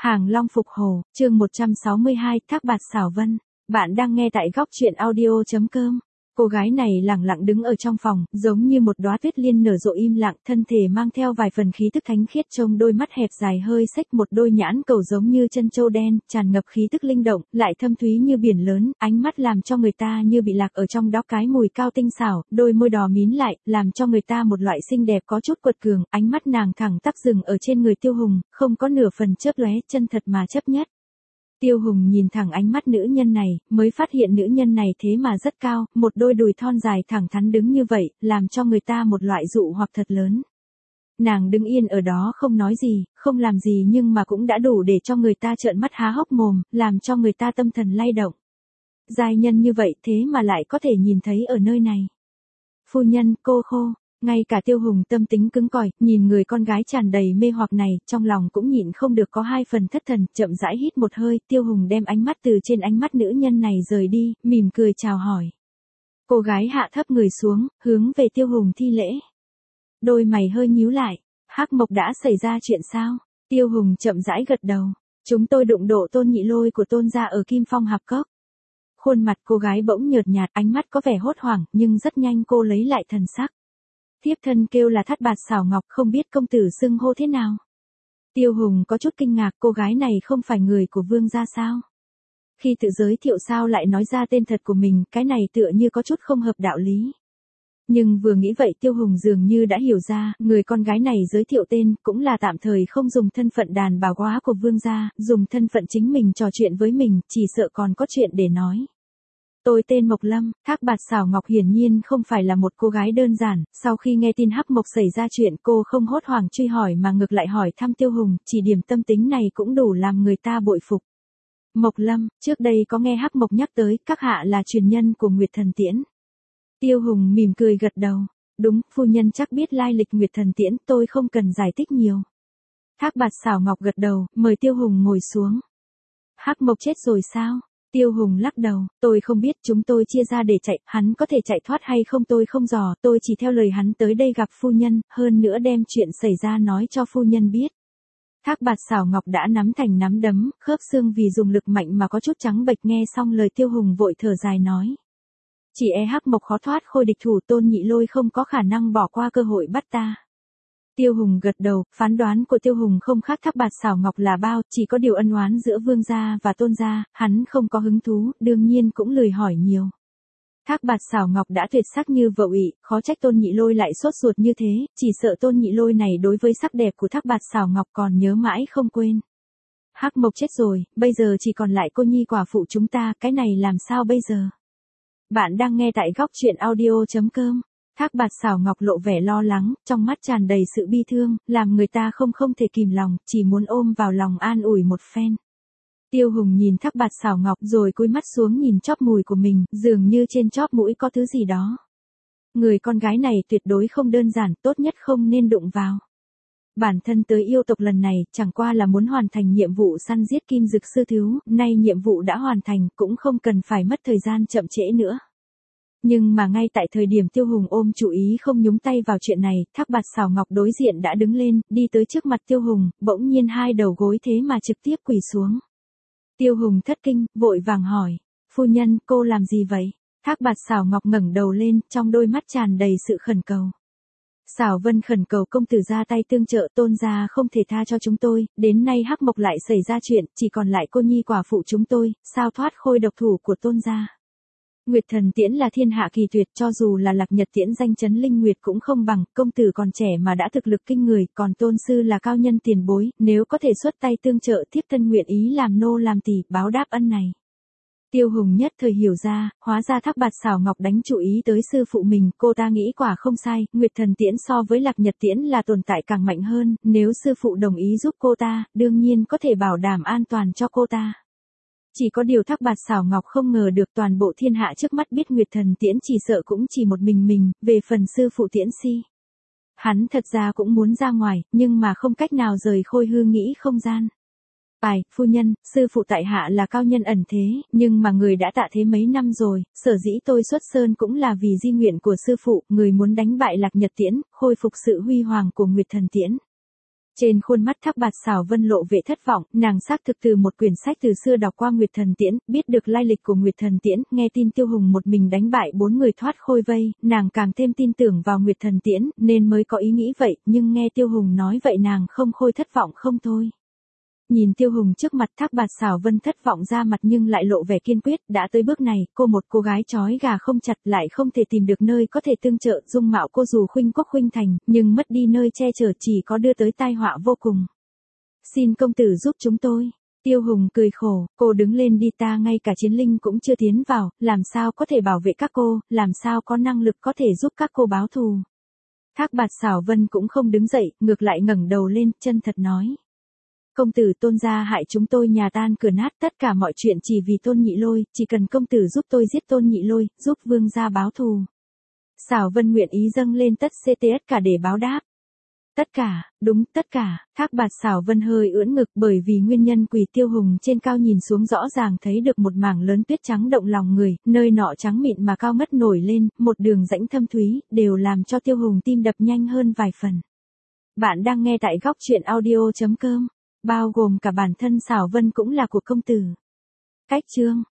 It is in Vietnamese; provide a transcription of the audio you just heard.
Hàng Long phục hồ, chương 162, Thác Bạt Xảo Vân. Bạn đang nghe tại góc truyện audio.com. Cô gái này lặng lặng đứng ở trong phòng, giống như một đóa tuyết liên nở rộ im lặng, thân thể mang theo vài phần khí tức thánh khiết, trông đôi mắt hẹp dài hơi xếch, một đôi nhãn cầu giống như chân châu đen, tràn ngập khí tức linh động, lại thâm thúy như biển lớn, ánh mắt làm cho người ta như bị lạc ở trong đó cái mùi cao tinh xảo, đôi môi đỏ mím lại, làm cho người ta một loại xinh đẹp có chút quật cường, ánh mắt nàng thẳng tắp dừng ở trên người Tiêu Hùng, không có nửa phần chớp lóe, chân thật mà chấp nhất. Tiêu Hùng nhìn thẳng ánh mắt nữ nhân này, mới phát hiện nữ nhân này thế mà rất cao, một đôi đùi thon dài thẳng thắn đứng như vậy, làm cho người ta một loại dụ hoặc thật lớn. Nàng đứng yên ở đó không nói gì, không làm gì nhưng mà cũng đã đủ để cho người ta trợn mắt há hốc mồm, làm cho người ta tâm thần lay động. Giai nhân như vậy thế mà lại có thể nhìn thấy ở nơi này. Phu nhân, cô khô. Ngay cả Tiêu Hùng tâm tính cứng cỏi, nhìn người con gái tràn đầy mê hoặc này, trong lòng cũng nhịn không được có hai phần thất thần, chậm rãi hít một hơi, Tiêu Hùng đem ánh mắt từ trên ánh mắt nữ nhân này rời đi, mỉm cười chào hỏi. Cô gái hạ thấp người xuống, hướng về Tiêu Hùng thi lễ. Đôi mày hơi nhíu lại, Hắc Mộc đã xảy ra chuyện sao? Tiêu Hùng chậm rãi gật đầu, chúng tôi đụng độ Tôn Nhị Lôi của Tôn gia ở Kim Phong Hạp Cốc. Khuôn mặt cô gái bỗng nhợt nhạt, ánh mắt có vẻ hốt hoảng, nhưng rất nhanh cô lấy lại thần sắc. Tiếp thân kêu là Thác Bạt Xảo Ngọc, không biết công tử xưng hô thế nào. Tiêu Hùng có chút kinh ngạc, cô gái này không phải người của Vương gia sao? Khi tự giới thiệu sao lại nói ra tên thật của mình, cái này tựa như có chút không hợp đạo lý. Nhưng vừa nghĩ vậy Tiêu Hùng dường như đã hiểu ra, người con gái này giới thiệu tên, cũng là tạm thời không dùng thân phận đàn bà quá của Vương gia, dùng thân phận chính mình trò chuyện với mình, chỉ sợ còn có chuyện để nói. Tôi tên Mộc Lâm. Thác Bạt Xảo Ngọc hiển nhiên không phải là một cô gái đơn giản, sau khi nghe tin Hắc Mộc xảy ra chuyện cô không hốt hoảng truy hỏi mà ngược lại hỏi thăm Tiêu Hùng, chỉ điểm tâm tính này cũng đủ làm người ta bội phục. Mộc Lâm, trước đây có nghe Hắc Mộc nhắc tới, các hạ là truyền nhân của Nguyệt Thần Tiễn. Tiêu Hùng mỉm cười gật đầu, đúng, phu nhân chắc biết lai lịch Nguyệt Thần Tiễn, tôi không cần giải thích nhiều. Thác Bạt Xảo Ngọc gật đầu, mời Tiêu Hùng ngồi xuống. Hắc Mộc chết rồi sao? Tiêu Hùng lắc đầu, tôi không biết, chúng tôi chia ra để chạy, hắn có thể chạy thoát hay không tôi không dò, tôi chỉ theo lời hắn tới đây gặp phu nhân, hơn nữa đem chuyện xảy ra nói cho phu nhân biết. Thác Bạt Xảo Ngọc đã nắm thành nắm đấm, khớp xương vì dùng lực mạnh mà có chút trắng bệch, nghe xong lời Tiêu Hùng vội thở dài nói. Chỉ Hắc Mộc khó thoát khôi địch thủ, Tôn Nhị Lôi không có khả năng bỏ qua cơ hội bắt ta. Tiêu Hùng gật đầu, phán đoán của Tiêu Hùng không khác Thác Bạt Xảo Ngọc là bao, chỉ có điều ân oán giữa Vương gia và Tôn gia, hắn không có hứng thú, đương nhiên cũng lười hỏi nhiều. Thác Bạt Xảo Ngọc đã tuyệt sắc như vợ ị, khó trách Tôn Nhị Lôi lại sốt ruột như thế, chỉ sợ Tôn Nhị Lôi này đối với sắc đẹp của Thác Bạt Xảo Ngọc còn nhớ mãi không quên. Hắc Mộc chết rồi, bây giờ chỉ còn lại cô nhi quả phụ chúng ta, cái này làm sao bây giờ? Bạn đang nghe tại góc truyện audio.com. Thác Bạt Xảo Ngọc lộ vẻ lo lắng, trong mắt tràn đầy sự bi thương, làm người ta không thể kìm lòng, chỉ muốn ôm vào lòng an ủi một phen. Tiêu Hùng nhìn Thác Bạt Xảo Ngọc rồi cúi mắt xuống nhìn chóp mũi của mình, dường như trên chóp mũi có thứ gì đó. Người con gái này tuyệt đối không đơn giản, tốt nhất không nên đụng vào. Bản thân tới yêu tộc lần này, chẳng qua là muốn hoàn thành nhiệm vụ săn giết Kim Dực Sư Thứu, nay nhiệm vụ đã hoàn thành, cũng không cần phải mất thời gian chậm trễ nữa. Nhưng mà ngay tại thời điểm Tiêu Hùng ôm chủ ý không nhúng tay vào chuyện này, Thác Bạt Xảo Ngọc đối diện đã đứng lên, đi tới trước mặt Tiêu Hùng, bỗng nhiên hai đầu gối thế mà trực tiếp quỳ xuống. Tiêu Hùng thất kinh, vội vàng hỏi, phu nhân, cô làm gì vậy? Thác Bạt Xảo Ngọc ngẩng đầu lên, trong đôi mắt tràn đầy sự khẩn cầu. Xảo Vân khẩn cầu công tử ra tay tương trợ, Tôn gia không thể tha cho chúng tôi, đến nay Hắc Mộc lại xảy ra chuyện, chỉ còn lại cô nhi quả phụ chúng tôi, sao thoát khôi độc thủ của Tôn gia? Nguyệt Thần Tiễn là thiên hạ kỳ tuyệt, cho dù là Lạc Nhật Tiễn danh chấn linh nguyệt cũng không bằng, công tử còn trẻ mà đã thực lực kinh người, còn tôn sư là cao nhân tiền bối, nếu có thể xuất tay tương trợ, thiếp thân nguyện ý làm nô làm tỳ, báo đáp ân này. Tiêu Hùng nhất thời hiểu ra, hóa ra Thác Bạt Xảo Ngọc đánh chủ ý tới sư phụ mình, cô ta nghĩ quả không sai, Nguyệt Thần Tiễn so với Lạc Nhật Tiễn là tồn tại càng mạnh hơn, nếu sư phụ đồng ý giúp cô ta, đương nhiên có thể bảo đảm an toàn cho cô ta. Chỉ có điều Thác Bạt Xảo Ngọc không ngờ được toàn bộ thiên hạ trước mắt biết Nguyệt Thần Tiễn chỉ sợ cũng chỉ một mình, về phần sư phụ Tiễn Si. Hắn thật ra cũng muốn ra ngoài, nhưng mà không cách nào rời Khôi Hư nghĩ không gian. Phu nhân, sư phụ tại hạ là cao nhân ẩn thế, nhưng mà người đã tạ thế mấy năm rồi, sở dĩ tôi xuất sơn cũng là vì di nguyện của sư phụ, người muốn đánh bại Lạc Nhật Tiễn, khôi phục sự huy hoàng của Nguyệt Thần Tiễn. Trên khuôn mắt Thác Bạt Xảo Vân lộ vẻ thất vọng, nàng xác thực từ một quyển sách từ xưa đọc qua Nguyệt Thần Tiễn, biết được lai lịch của Nguyệt Thần Tiễn, nghe tin Tiêu Hùng một mình đánh bại 4 người thoát khôi vây, nàng càng thêm tin tưởng vào Nguyệt Thần Tiễn, nên mới có ý nghĩ vậy, nhưng nghe Tiêu Hùng nói vậy nàng không khôi thất vọng không thôi. Nhìn Tiêu Hùng trước mặt Thác Bạt Xảo Vân thất vọng ra mặt nhưng lại lộ vẻ kiên quyết, đã tới bước này, một cô gái trói gà không chặt lại không thể tìm được nơi có thể tương trợ, dung mạo cô dù khuynh quốc khuynh thành, nhưng mất đi nơi che chở chỉ có đưa tới tai họa vô cùng. Xin công tử giúp chúng tôi. Tiêu Hùng cười khổ, cô đứng lên đi, ta ngay cả chiến linh cũng chưa tiến vào, làm sao có thể bảo vệ các cô, làm sao có năng lực có thể giúp các cô báo thù. Thác Bạt Xảo Vân cũng không đứng dậy, ngược lại ngẩng đầu lên, chân thật nói. Công tử Tôn gia hại chúng tôi nhà tan cửa nát, tất cả mọi chuyện chỉ vì Tôn Nhị Lôi, chỉ cần công tử giúp tôi giết Tôn Nhị Lôi, giúp vương gia báo thù. Xảo Vân nguyện ý dâng lên tất cả để báo đáp. Tất cả, đúng tất cả, Thác Bạt Xảo Vân hơi ưỡn ngực bởi vì nguyên nhân quỳ. Tiêu Hùng trên cao nhìn xuống rõ ràng thấy được một mảng lớn tuyết trắng động lòng người, nơi nọ trắng mịn mà cao ngất nổi lên, một đường rãnh thâm thúy, đều làm cho Tiêu Hùng tim đập nhanh hơn vài phần. Bạn đang nghe tại góc truyện audio.com, bao gồm cả bản thân Xảo Vân cũng là của công tử. Cách chương